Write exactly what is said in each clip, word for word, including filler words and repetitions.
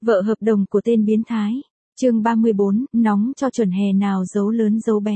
Vợ hợp đồng của tên biến thái. Chương ba mươi bốn, nóng cho chuẩn hè nào giấu lớn giấu bé.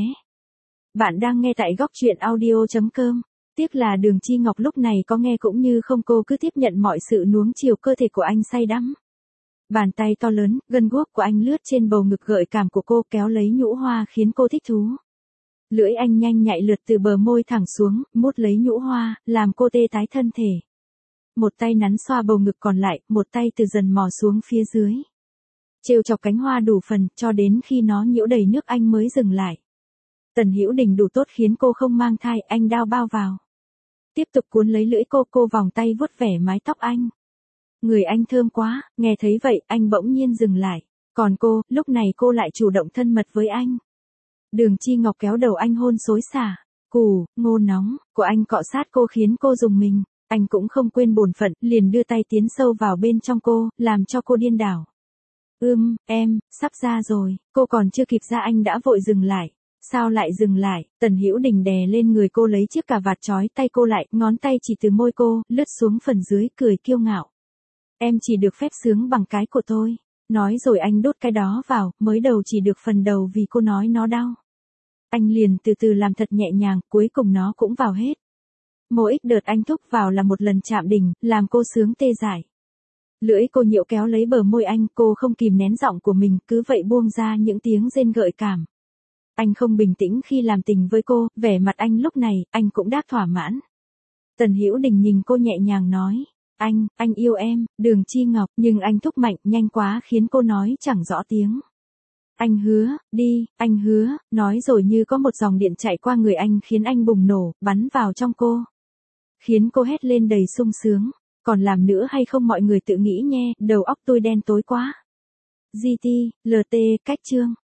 Bạn đang nghe tại góc truyện audio chấm com. Tiếc là Đường Chi Ngọc lúc này có nghe cũng như không, cô cứ tiếp nhận mọi sự nuông chiều cơ thể của anh say đắm. Bàn tay to lớn, gân guốc của anh lướt trên bầu ngực gợi cảm của cô, kéo lấy nhũ hoa khiến cô thích thú. Lưỡi anh nhanh nhạy lượt từ bờ môi thẳng xuống, mút lấy nhũ hoa, làm cô tê tái thân thể. Một tay nắn xoa bầu ngực, còn lại, một tay từ dần mò xuống phía dưới. Trêu chọc cánh hoa đủ phần, cho đến khi nó nhiễu đầy nước anh mới dừng lại. Tần Hữu Đình đủ tốt khiến cô không mang thai, anh đao bao vào. Tiếp tục cuốn lấy lưỡi cô, cô vòng tay vuốt vẻ mái tóc anh. Người anh thơm quá, nghe thấy vậy, anh bỗng nhiên dừng lại. Còn cô, lúc này cô lại chủ động thân mật với anh. Đường Chi Ngọc kéo đầu anh hôn xối xả. Cù, ngô nóng, của anh cọ sát cô khiến cô rùng mình. Anh cũng không quên bổn phận, liền đưa tay tiến sâu vào bên trong cô, làm cho cô điên đảo. Ưm, em, sắp ra rồi, cô còn chưa kịp ra anh đã vội dừng lại. Sao lại dừng lại? Tần Hữu Đình đè lên người cô, lấy chiếc cà vạt trói tay cô lại, ngón tay chỉ từ môi cô, lướt xuống phần dưới, cười kiêu ngạo. Em chỉ được phép sướng bằng cái của tôi. Nói rồi anh đốt cái đó vào, mới đầu chỉ được phần đầu vì cô nói nó đau. Anh liền từ từ làm thật nhẹ nhàng, cuối cùng nó cũng vào hết. Mỗi đợt anh thúc vào là một lần chạm đỉnh, làm cô sướng tê dại. Lưỡi cô nhiễu kéo lấy bờ môi anh, cô không kìm nén giọng của mình, cứ vậy buông ra những tiếng rên gợi cảm. Anh không bình tĩnh khi làm tình với cô, vẻ mặt anh lúc này, anh cũng đã thỏa mãn. Tần Hữu Đình nhìn cô nhẹ nhàng nói, anh, anh yêu em, Đường Chi Ngọc, nhưng anh thúc mạnh, nhanh quá khiến cô nói chẳng rõ tiếng. Anh hứa, đi, anh hứa, nói rồi như có một dòng điện chạy qua người anh khiến anh bùng nổ, bắn vào trong cô. Khiến cô hét lên đầy sung sướng, còn làm nữa hay không mọi người tự nghĩ nhé, đầu óc tôi đen tối quá. giê tê, lờ tê, cách chương.